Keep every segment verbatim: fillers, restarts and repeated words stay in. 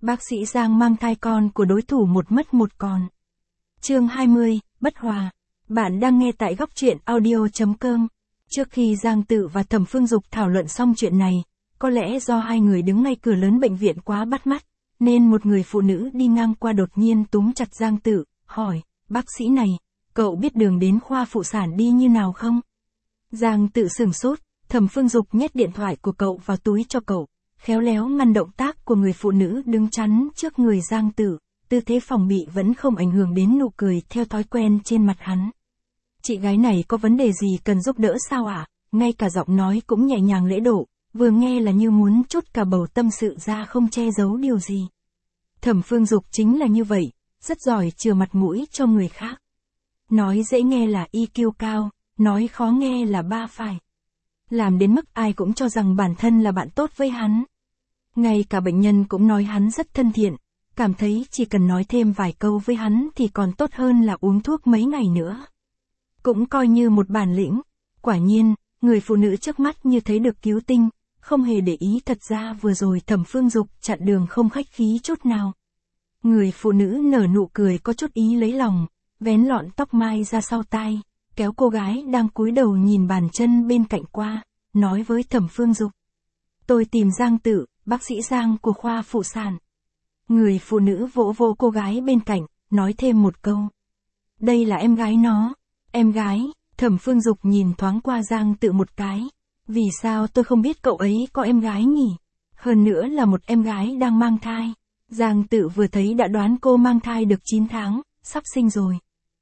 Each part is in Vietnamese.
Bác sĩ Giang mang thai con của đối thủ một mất một còn. Chương hai mươi, bất hòa. Bạn đang nghe tại góc truyện audio chấm com. Trước khi Giang Tự và Thẩm Phương Dục thảo luận xong chuyện này, có lẽ do hai người đứng ngay cửa lớn bệnh viện quá bắt mắt, nên một người phụ nữ đi ngang qua đột nhiên túm chặt Giang Tự, hỏi, bác sĩ này, cậu biết đường đến khoa phụ sản đi như nào không? Giang Tự sửng sốt, Thẩm Phương Dục nhét điện thoại của cậu vào túi cho cậu, khéo léo ngăn động tác của người phụ nữ đứng chắn trước người Giang Tự, tư thế phòng bị vẫn không ảnh hưởng đến nụ cười theo thói quen trên mặt hắn. Chị gái này có vấn đề gì cần giúp đỡ sao ạ? À? Ngay cả giọng nói cũng nhẹ nhàng lễ độ, vừa nghe là như muốn trút cả bầu tâm sự ra không che giấu điều gì. Thẩm Phương Dục chính là như vậy, rất giỏi chừa mặt mũi cho người khác. Nói dễ nghe là i kiu cao, nói khó nghe là ba phải. Làm đến mức ai cũng cho rằng bản thân là bạn tốt với hắn. Ngay cả bệnh nhân cũng nói hắn rất thân thiện, cảm thấy chỉ cần nói thêm vài câu với hắn thì còn tốt hơn là uống thuốc mấy ngày nữa. Cũng coi như một bản lĩnh. Quả nhiên, người phụ nữ trước mắt như thấy được cứu tinh, không hề để ý thật ra vừa rồi Thẩm Phương Dục chặn đường không khách khí chút nào. Người phụ nữ nở nụ cười có chút ý lấy lòng, vén lọn tóc mai ra sau tai, kéo cô gái đang cúi đầu nhìn bàn chân bên cạnh qua, nói với Thẩm Phương Dục. Tôi tìm Giang Tự, bác sĩ Giang của khoa phụ sản. Người phụ nữ vỗ vỗ cô gái bên cạnh, nói thêm một câu. Đây là em gái nó. Em gái, Thẩm Phương Dục nhìn thoáng qua Giang Tự một cái. Vì sao tôi không biết cậu ấy có em gái nhỉ? Hơn nữa là một em gái đang mang thai. Giang Tự vừa thấy đã đoán cô mang thai được chín tháng, sắp sinh rồi.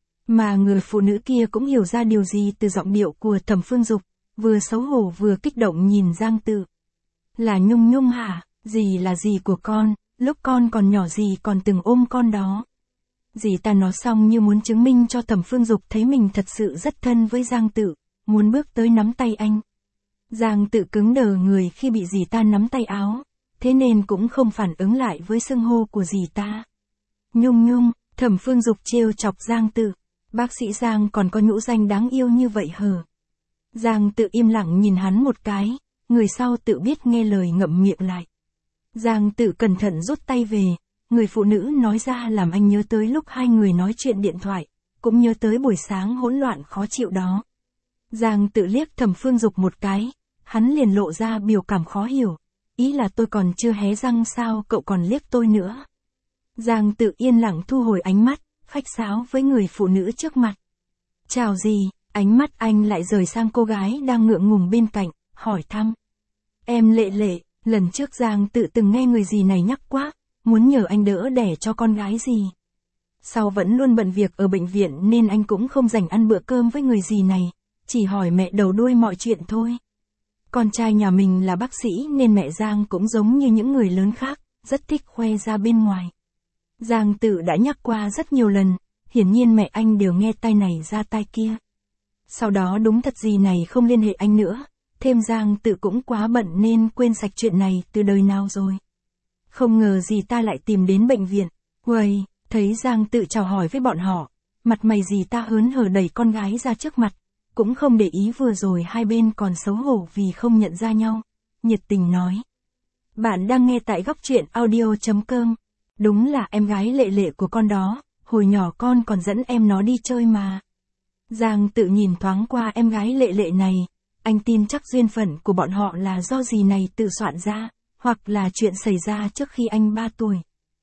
Mà người phụ nữ kia cũng hiểu ra điều gì từ giọng điệu của Thẩm Phương Dục, vừa xấu hổ vừa kích động nhìn Giang Tự. Là Nhung Nhung hả? Dì là dì của con, lúc con còn nhỏ dì còn từng ôm con đó. Dì ta nói xong như muốn chứng minh cho Thẩm Phương Dục thấy mình thật sự rất thân với Giang Tự, muốn bước tới nắm tay anh. Giang Tự cứng đờ người khi bị dì ta nắm tay áo, thế nên cũng không phản ứng lại với xưng hô của dì ta. Nhung Nhung, Thẩm Phương Dục trêu chọc Giang Tự, bác sĩ Giang còn có nhũ danh đáng yêu như vậy hờ? Giang Tự im lặng nhìn hắn một cái, người sau tự biết nghe lời ngậm miệng lại. Giang Tự cẩn thận rút tay về, người phụ nữ nói ra làm anh nhớ tới lúc hai người nói chuyện điện thoại, cũng nhớ tới buổi sáng hỗn loạn khó chịu đó. Giang Tự liếc Thẩm Phương Dục một cái, hắn liền lộ ra biểu cảm khó hiểu, ý là tôi còn chưa hé răng sao cậu còn liếc tôi nữa. Giang Tự yên lặng thu hồi ánh mắt, khách sáo với người phụ nữ trước mặt. Chào gì, ánh mắt anh lại rời sang cô gái đang ngượng ngùng bên cạnh, hỏi thăm. Em Lệ Lệ, lần trước Giang Tự từng nghe người dì này nhắc quá, muốn nhờ anh đỡ đẻ cho con gái dì. Sau vẫn luôn bận việc ở bệnh viện nên anh cũng không dành ăn bữa cơm với người dì này, chỉ hỏi mẹ đầu đuôi mọi chuyện thôi. Con trai nhà mình là bác sĩ nên mẹ Giang cũng giống như những người lớn khác, rất thích khoe ra bên ngoài. Giang Tự đã nhắc qua rất nhiều lần, hiển nhiên mẹ anh đều nghe tai này ra tai kia. Sau đó đúng thật dì này không liên hệ anh nữa, thêm Giang Tự cũng quá bận nên quên sạch chuyện này từ đời nào rồi. Không ngờ dì ta lại tìm đến bệnh viện. Uầy, thấy Giang Tự chào hỏi với bọn họ, mặt mày dì ta hớn hở đẩy con gái ra trước mặt, cũng không để ý vừa rồi hai bên còn xấu hổ vì không nhận ra nhau, nhiệt tình nói. Bạn đang nghe tại góc truyện audio chấm com. Đúng là em gái Lệ Lệ của con đó, hồi nhỏ con còn dẫn em nó đi chơi mà. Giang Tự nhìn thoáng qua em gái Lệ Lệ này, anh tin chắc duyên phận của bọn họ là do dì này tự soạn ra, hoặc là chuyện xảy ra trước khi anh ba tuổi.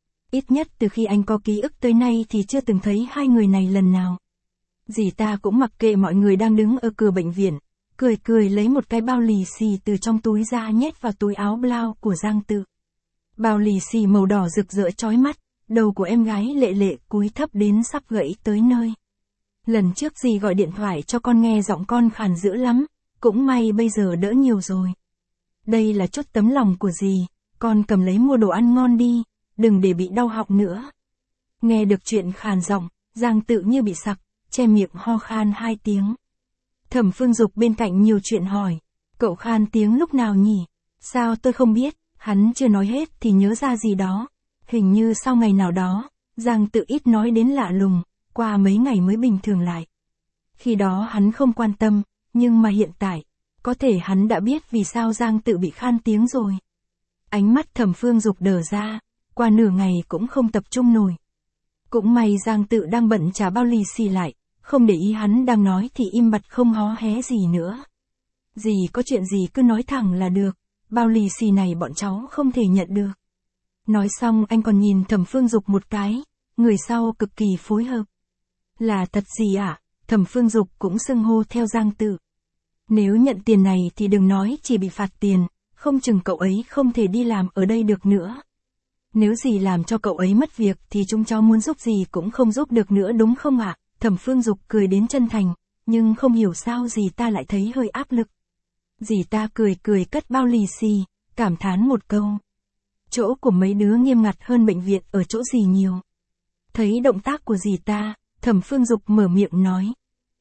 Ít nhất từ khi anh có ký ức tới nay thì chưa từng thấy hai người này lần nào. Dì ta cũng mặc kệ mọi người đang đứng ở cửa bệnh viện, cười cười lấy một cái bao lì xì từ trong túi ra nhét vào túi áo blau của Giang Tự. Bao lì xì màu đỏ rực rỡ chói mắt, đầu của em gái Lệ Lệ cúi thấp đến sắp gãy tới nơi. Lần trước dì gọi điện thoại cho con nghe giọng con khàn dữ lắm, cũng may bây giờ đỡ nhiều rồi. Đây là chút tấm lòng của dì, con cầm lấy mua đồ ăn ngon đi, đừng để bị đau họng nữa. Nghe được chuyện khàn giọng, Giang Tự như bị sặc, che miệng ho khan hai tiếng. Thẩm Phương Dục bên cạnh nhiều chuyện hỏi, cậu khan tiếng lúc nào nhỉ? Sao tôi không biết? Hắn chưa nói hết thì nhớ ra gì đó. Hình như sau ngày nào đó, Giang Tự ít nói đến lạ lùng, qua mấy ngày mới bình thường lại. Khi đó hắn không quan tâm, nhưng mà hiện tại, có thể hắn đã biết vì sao Giang Tự bị khan tiếng rồi. Ánh mắt Thẩm Phương Dục đờ ra, qua nửa ngày cũng không tập trung nổi. Cũng may Giang Tự đang bận trả bao lì xì lại, không để ý hắn đang nói thì im bặt không hó hé gì nữa. Dì có chuyện gì cứ nói thẳng là được, bao lì xì này bọn cháu không thể nhận được. Nói xong anh còn nhìn Thẩm Phương Dục một cái, người sau cực kỳ phối hợp. Là thật gì ạ? À? Thẩm Phương Dục cũng xưng hô theo Giang Tự. Nếu nhận tiền này thì đừng nói chỉ bị phạt tiền, không chừng cậu ấy không thể đi làm ở đây được nữa. Nếu dì làm cho cậu ấy mất việc thì chúng cháu muốn giúp dì cũng không giúp được nữa đúng không ạ? À? Thẩm Phương Dục cười đến chân thành, nhưng không hiểu sao dì ta lại thấy hơi áp lực. Dì ta cười cười cất bao lì xì, cảm thán một câu. Chỗ của mấy đứa nghiêm ngặt hơn bệnh viện ở chỗ dì nhiều. Thấy động tác của dì ta, Thẩm Phương Dục mở miệng nói.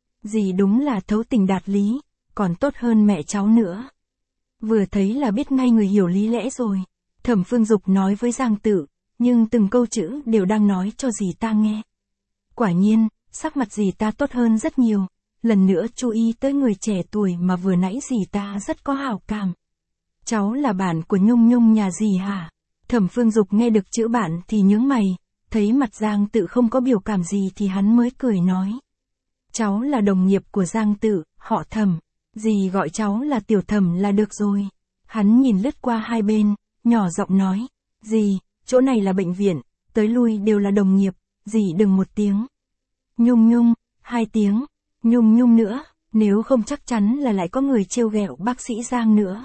Dì đúng là thấu tình đạt lý, còn tốt hơn mẹ cháu nữa. Vừa thấy là biết ngay người hiểu lý lẽ rồi. Thẩm Phương Dục nói với Giang Tự, nhưng từng câu chữ đều đang nói cho dì ta nghe. Quả nhiên, sắc mặt dì ta tốt hơn rất nhiều. Lần nữa chú ý tới người trẻ tuổi mà vừa nãy dì ta rất có hảo cảm. Cháu là bạn của Nhung Nhung nhà dì hả? Thẩm Phương Dục nghe được chữ bạn thì nhướng mày, thấy mặt Giang Tự không có biểu cảm gì thì hắn mới cười nói. Cháu là đồng nghiệp của Giang Tự, họ Thẩm, dì gọi cháu là Tiểu Thẩm là được rồi. Hắn nhìn lướt qua hai bên, nhỏ giọng nói, dì, chỗ này là bệnh viện, tới lui đều là đồng nghiệp, dì đừng một tiếng. Nhung Nhung, hai tiếng, Nhung Nhung nữa, nếu không chắc chắn là lại có người trêu ghẹo bác sĩ Giang nữa.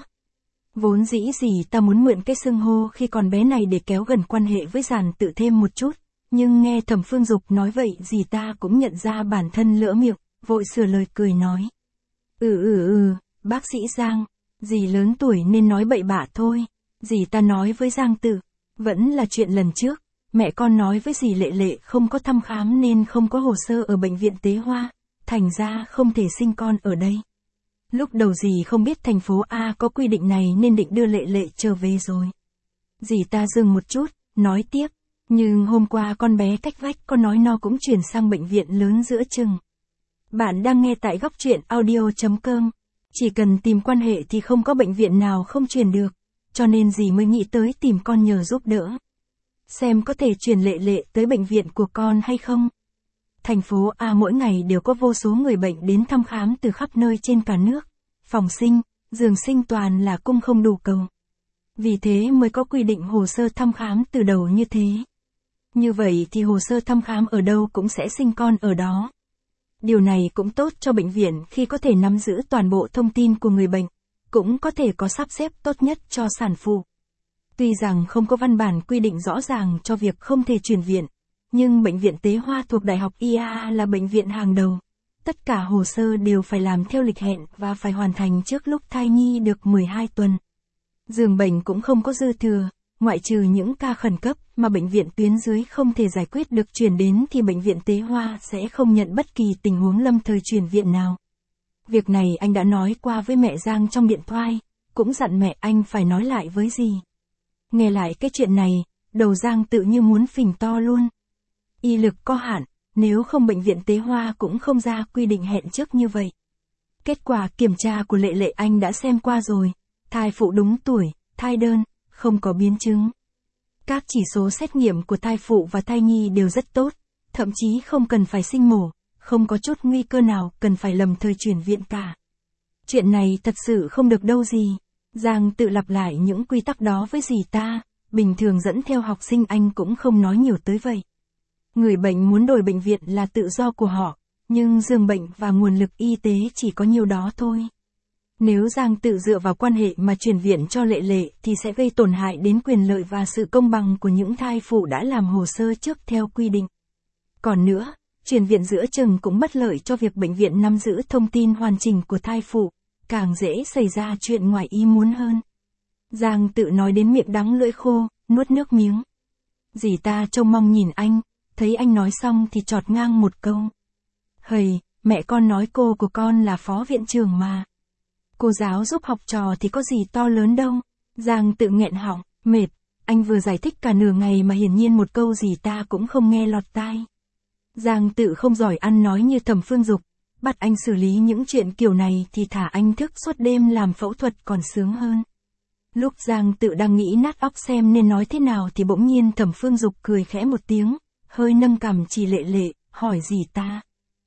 Vốn dĩ dì ta muốn mượn cái xưng hô khi còn bé này để kéo gần quan hệ với Giản Tự thêm một chút, nhưng nghe Thẩm Phương Dục nói vậy dì ta cũng nhận ra bản thân lỡ miệng, vội sửa lời cười nói. Ừ ừ ừ, bác sĩ Giang, dì lớn tuổi nên nói bậy bạ thôi. Dì ta nói với Giang Tự, vẫn là chuyện lần trước, mẹ con nói với dì Lệ Lệ không có thăm khám nên không có hồ sơ ở bệnh viện Tế Hoa, thành ra không thể sinh con ở đây. Lúc đầu dì không biết thành phố A có quy định này nên định đưa Lệ Lệ trở về rồi. Dì ta dừng một chút, nói tiếp, nhưng hôm qua con bé cách vách có nói nó cũng chuyển sang bệnh viện lớn giữa chừng. Bạn đang nghe tại góc truyện audio chấm com, chỉ cần tìm quan hệ thì không có bệnh viện nào không chuyển được. Cho nên dì mới nghĩ tới tìm con nhờ giúp đỡ. Xem có thể chuyển Lệ Lệ tới bệnh viện của con hay không. Thành phố A mỗi ngày đều có vô số người bệnh đến thăm khám từ khắp nơi trên cả nước. Phòng sinh, giường sinh toàn là cung không đủ cầu. Vì thế mới có quy định hồ sơ thăm khám từ đầu như thế. Như vậy thì hồ sơ thăm khám ở đâu cũng sẽ sinh con ở đó. Điều này cũng tốt cho bệnh viện khi có thể nắm giữ toàn bộ thông tin của người bệnh. Cũng có thể có sắp xếp tốt nhất cho sản phụ. Tuy rằng không có văn bản quy định rõ ràng cho việc không thể chuyển viện, nhưng bệnh viện Tế Hoa thuộc Đại học i a a là bệnh viện hàng đầu. Tất cả hồ sơ đều phải làm theo lịch hẹn và phải hoàn thành trước lúc thai nhi được mười hai tuần. Giường bệnh cũng không có dư thừa, ngoại trừ những ca khẩn cấp mà bệnh viện tuyến dưới không thể giải quyết được chuyển đến thì bệnh viện Tế Hoa sẽ không nhận bất kỳ tình huống lâm thời chuyển viện nào. Việc này anh đã nói qua với mẹ Giang trong điện thoại, cũng dặn mẹ anh phải nói lại với dì. Nghe lại cái chuyện này, đầu Giang tự như muốn phình to luôn. Y lực có hạn, nếu không bệnh viện Tế Hoa cũng không ra quy định hẹn trước như vậy. Kết quả kiểm tra của Lệ Lệ anh đã xem qua rồi, thai phụ đúng tuổi, thai đơn, không có biến chứng. Các chỉ số xét nghiệm của thai phụ và thai nhi đều rất tốt, thậm chí không cần phải sinh mổ. Không có chút nguy cơ nào cần phải lầm thời chuyển viện cả. Chuyện này thật sự không được đâu gì. Giang Tự lặp lại những quy tắc đó với dì ta, bình thường dẫn theo học sinh anh cũng không nói nhiều tới vậy. Người bệnh muốn đổi bệnh viện là tự do của họ, nhưng giường bệnh và nguồn lực y tế chỉ có nhiêu đó thôi. Nếu Giang Tự dựa vào quan hệ mà chuyển viện cho Lệ Lệ thì sẽ gây tổn hại đến quyền lợi và sự công bằng của những thai phụ đã làm hồ sơ trước theo quy định. Còn nữa, chuyển viện giữa chừng cũng bất lợi cho việc bệnh viện nắm giữ thông tin hoàn chỉnh của thai phụ, càng dễ xảy ra chuyện ngoài ý muốn hơn. Giang Tự nói đến miệng đắng lưỡi khô, nuốt nước miếng. Dì ta trông mong nhìn anh, thấy anh nói xong thì chọt ngang một câu. Hầy, mẹ con nói cô của con là phó viện trưởng mà. Cô giáo giúp học trò thì có gì to lớn đâu. Giang Tự nghẹn họng, mệt, anh vừa giải thích cả nửa ngày mà hiển nhiên một câu gì ta cũng không nghe lọt tai. Giang Tự không giỏi ăn nói như Thẩm Phương Dục, bắt anh xử lý những chuyện kiểu này thì thả anh thức suốt đêm làm phẫu thuật còn sướng hơn. Lúc Giang Tự đang nghĩ nát óc xem nên nói thế nào thì bỗng nhiên Thẩm Phương Dục cười khẽ một tiếng, hơi nâng cằm chỉ Lệ Lệ, hỏi gì ta?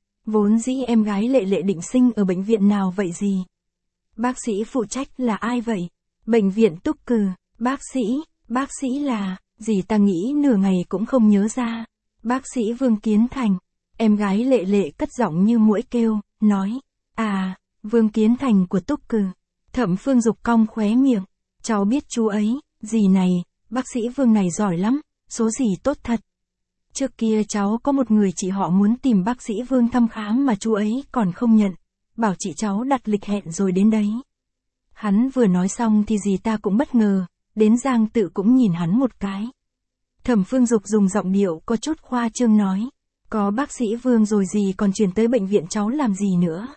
Vốn dĩ em gái Lệ Lệ định sinh ở bệnh viện nào vậy gì? Bác sĩ phụ trách là ai vậy? Bệnh viện Túc Cừ, bác sĩ, bác sĩ là, dì ta nghĩ nửa ngày cũng không nhớ ra. Bác sĩ Vương Kiến Thành. Em gái Lệ Lệ cất giọng như muỗi kêu, nói, à, Vương Kiến Thành của Túc Cừ. Thẩm Phương Dục cong khóe miệng, cháu biết chú ấy, dì này, bác sĩ Vương này giỏi lắm, số dì tốt thật. Trước kia cháu có một người chị họ muốn tìm bác sĩ Vương thăm khám mà chú ấy còn không nhận, bảo chị cháu đặt lịch hẹn rồi đến đấy. Hắn vừa nói xong thì dì ta cũng bất ngờ, đến Giang Tự cũng nhìn hắn một cái. Thẩm Phương Dục dùng giọng điệu có chút khoa trương nói, có bác sĩ Vương rồi dì còn chuyển tới bệnh viện cháu làm gì nữa.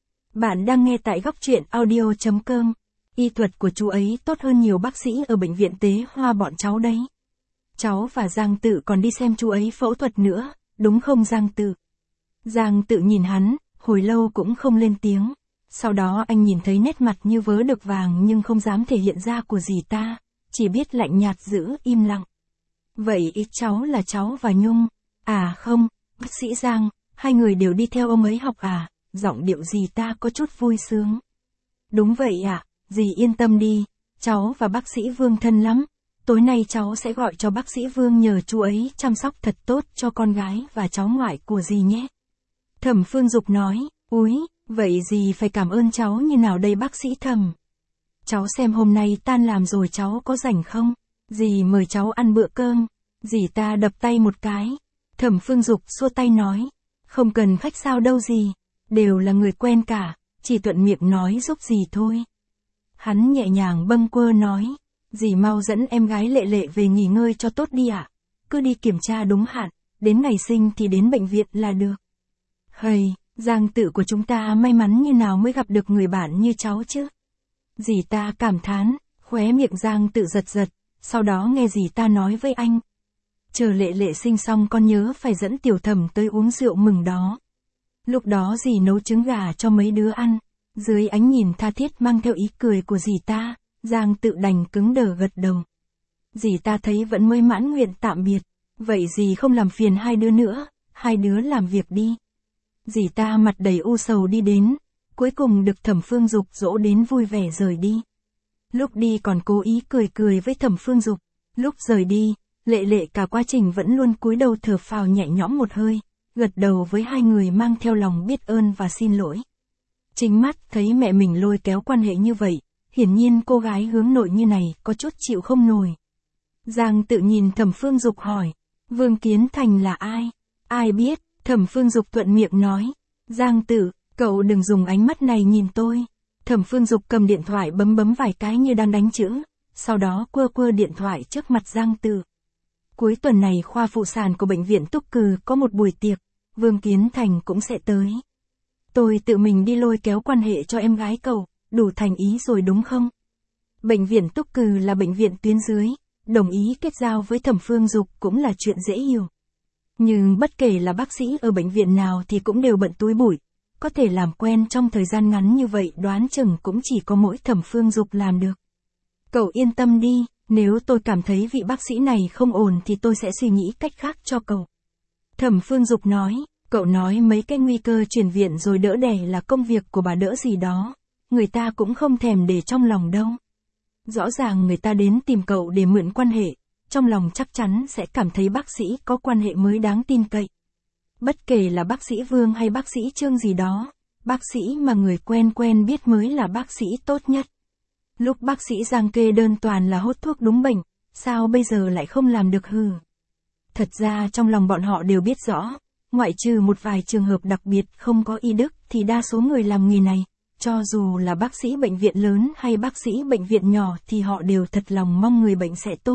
Bạn đang nghe tại góc truyện audio chấm com. Y thuật của chú ấy tốt hơn nhiều bác sĩ ở bệnh viện Tế Hoa bọn cháu đấy. Cháu và Giang Tự còn đi xem chú ấy phẫu thuật nữa, đúng không Giang Tự? Giang Tự nhìn hắn, hồi lâu cũng không lên tiếng. Sau đó anh nhìn thấy nét mặt như vớ được vàng nhưng không dám thể hiện ra của dì ta, chỉ biết lạnh nhạt giữ im lặng. Vậy ý cháu là cháu và Nhung? À không, bác sĩ Giang, hai người đều đi theo ông ấy học à? Giọng điệu dì ta có chút vui sướng. Đúng vậy ạ, à, dì yên tâm đi, cháu và bác sĩ Vương thân lắm. Tối nay cháu sẽ gọi cho bác sĩ Vương nhờ chú ấy chăm sóc thật tốt cho con gái và cháu ngoại của dì nhé. Thẩm Phương Dục nói, úi, vậy dì phải cảm ơn cháu như nào đây bác sĩ Thẩm? Cháu xem hôm nay tan làm rồi cháu có rảnh không? Dì mời cháu ăn bữa cơm. Dì ta đập tay một cái. Thẩm Phương Dục xua tay nói, không cần khách sao đâu dì, đều là người quen cả, chỉ thuận miệng nói giúp dì thôi. Hắn nhẹ nhàng bâng quơ nói, dì mau dẫn em gái Lệ Lệ về nghỉ ngơi cho tốt đi ạ, à? Cứ đi kiểm tra đúng hạn, đến ngày sinh thì đến bệnh viện là được. Hầy, Giang Tự của chúng ta may mắn như nào mới gặp được người bạn như cháu chứ. Dì ta cảm thán, khóe miệng Giang Tự giật giật, sau đó nghe dì ta nói với anh. Chờ Lệ Lệ sinh xong con nhớ phải dẫn Tiểu Thẩm tới uống rượu mừng đó. Lúc đó dì nấu trứng gà cho mấy đứa ăn, dưới ánh nhìn tha thiết mang theo ý cười của dì ta, Giang Tự đành cứng đờ gật đầu. Dì ta thấy vẫn mới mãn nguyện tạm biệt, vậy dì không làm phiền hai đứa nữa, hai đứa làm việc đi. Dì ta mặt đầy u sầu đi đến, cuối cùng được Thẩm Phương Dục dỗ đến vui vẻ rời đi. Lúc đi còn cố ý cười cười với Thẩm Phương Dục, lúc rời đi, Lệ Lệ cả quá trình vẫn luôn cúi đầu thở phào nhẹ nhõm một hơi, gật đầu với hai người mang theo lòng biết ơn và xin lỗi. Chính mắt thấy mẹ mình lôi kéo quan hệ như vậy, hiển nhiên cô gái hướng nội như này có chút chịu không nổi. Giang Tự nhìn Thẩm Phương Dục hỏi, Vương Kiến Thành là ai? Ai biết? Thẩm Phương Dục thuận miệng nói, Giang Tự, cậu đừng dùng ánh mắt này nhìn tôi. Thẩm Phương Dục cầm điện thoại bấm bấm vài cái như đang đánh chữ, sau đó quơ quơ điện thoại trước mặt Giang Tự. Cuối tuần này khoa phụ sản của bệnh viện Túc Cừ có một buổi tiệc, Vương Kiến Thành cũng sẽ tới. Tôi tự mình đi lôi kéo quan hệ cho em gái cậu, đủ thành ý rồi đúng không? Bệnh viện Túc Cừ là bệnh viện tuyến dưới, đồng ý kết giao với Thẩm Phương Dục cũng là chuyện dễ hiểu. Nhưng bất kể là bác sĩ ở bệnh viện nào thì cũng đều bận túi bụi, có thể làm quen trong thời gian ngắn như vậy đoán chừng cũng chỉ có mỗi Thẩm Phương Dục làm được. Cậu yên tâm đi, nếu tôi cảm thấy vị bác sĩ này không ổn thì tôi sẽ suy nghĩ cách khác cho cậu. Thẩm Phương Dục nói, cậu nói mấy cái nguy cơ chuyển viện rồi đỡ đẻ là công việc của bà đỡ gì đó, người ta cũng không thèm để trong lòng đâu. Rõ ràng người ta đến tìm cậu để mượn quan hệ, trong lòng chắc chắn sẽ cảm thấy bác sĩ có quan hệ mới đáng tin cậy. Bất kể là bác sĩ Vương hay bác sĩ Trương gì đó, bác sĩ mà người quen quen biết mới là bác sĩ tốt nhất. Lúc bác sĩ Giang kê đơn toàn là hốt thuốc đúng bệnh, sao bây giờ lại không làm được hừ. Thật ra trong lòng bọn họ đều biết rõ, ngoại trừ một vài trường hợp đặc biệt không có y đức thì đa số người làm nghề này, cho dù là bác sĩ bệnh viện lớn hay bác sĩ bệnh viện nhỏ thì họ đều thật lòng mong người bệnh sẽ tốt.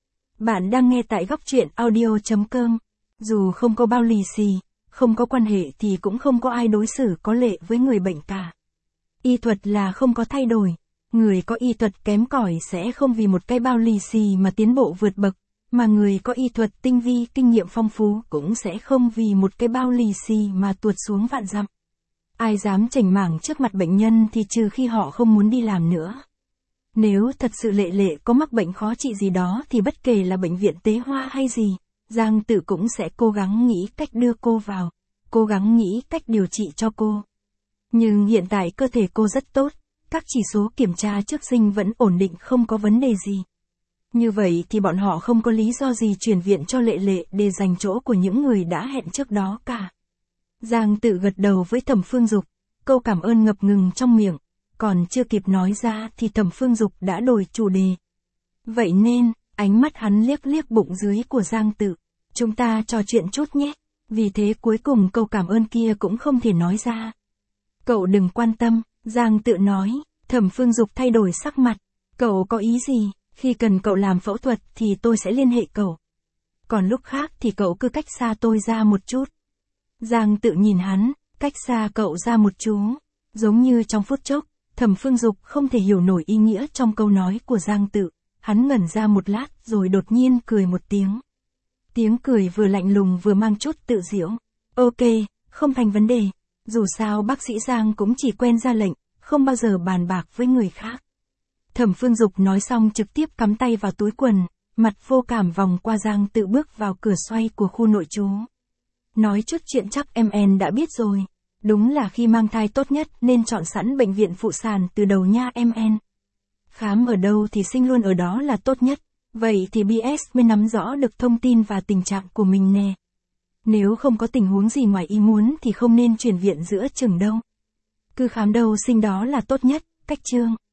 Bạn đang nghe tại góc truyện audio chấm com. Dù không có bao lì xì, không có quan hệ thì cũng không có ai đối xử có lệ với người bệnh cả. Y thuật là không có thay đổi. Người có y thuật kém cỏi sẽ không vì một cái bao lì xì mà tiến bộ vượt bậc, mà người có y thuật tinh vi kinh nghiệm phong phú cũng sẽ không vì một cái bao lì xì mà tuột xuống vạn dặm. Ai dám chảnh mảng trước mặt bệnh nhân thì trừ khi họ không muốn đi làm nữa. Nếu thật sự Lệ Lệ có mắc bệnh khó trị gì đó thì bất kể là bệnh viện Tế Hoa hay gì, Giang Tự cũng sẽ cố gắng nghĩ cách đưa cô vào, cố gắng nghĩ cách điều trị cho cô. Nhưng hiện tại cơ thể cô rất tốt, các chỉ số kiểm tra trước sinh vẫn ổn định không có vấn đề gì. Như vậy thì bọn họ không có lý do gì chuyển viện cho Lệ Lệ để giành chỗ của những người đã hẹn trước đó cả. Giang Tự gật đầu với Thẩm Phương Dục, câu cảm ơn ngập ngừng trong miệng, còn chưa kịp nói ra thì Thẩm Phương Dục đã đổi chủ đề. Vậy nên, ánh mắt hắn liếc liếc bụng dưới của Giang Tự, chúng ta trò chuyện chút nhé, vì thế cuối cùng câu cảm ơn kia cũng không thể nói ra. Cậu đừng quan tâm, Giang Tự nói. Thẩm Phương Dục thay đổi sắc mặt, cậu có ý gì, khi cần cậu làm phẫu thuật thì tôi sẽ liên hệ cậu. Còn lúc khác thì cậu cứ cách xa tôi ra một chút. Giang Tự nhìn hắn, cách xa cậu ra một chú. Giống như trong phút chốc, Thẩm Phương Dục không thể hiểu nổi ý nghĩa trong câu nói của Giang Tự. Hắn ngẩn ra một lát rồi đột nhiên cười một tiếng. Tiếng cười vừa lạnh lùng vừa mang chút tự giễu. Ok, không thành vấn đề. Dù sao bác sĩ Giang cũng chỉ quen ra lệnh, không bao giờ bàn bạc với người khác. Thẩm Phương Dục nói xong trực tiếp cắm tay vào túi quần, mặt vô cảm vòng qua Giang Tự bước vào cửa xoay của khu nội trú. Nói chút chuyện chắc em en đã biết rồi. Đúng là khi mang thai tốt nhất nên chọn sẵn bệnh viện phụ sản từ đầu nha em en. Khám ở đâu thì sinh luôn ở đó là tốt nhất. Vậy thì bê ét mới nắm rõ được thông tin và tình trạng của mình nè. Nếu không có tình huống gì ngoài ý muốn thì không nên chuyển viện giữa chừng đâu. Cứ khám đâu sinh đó là tốt nhất, cách chương.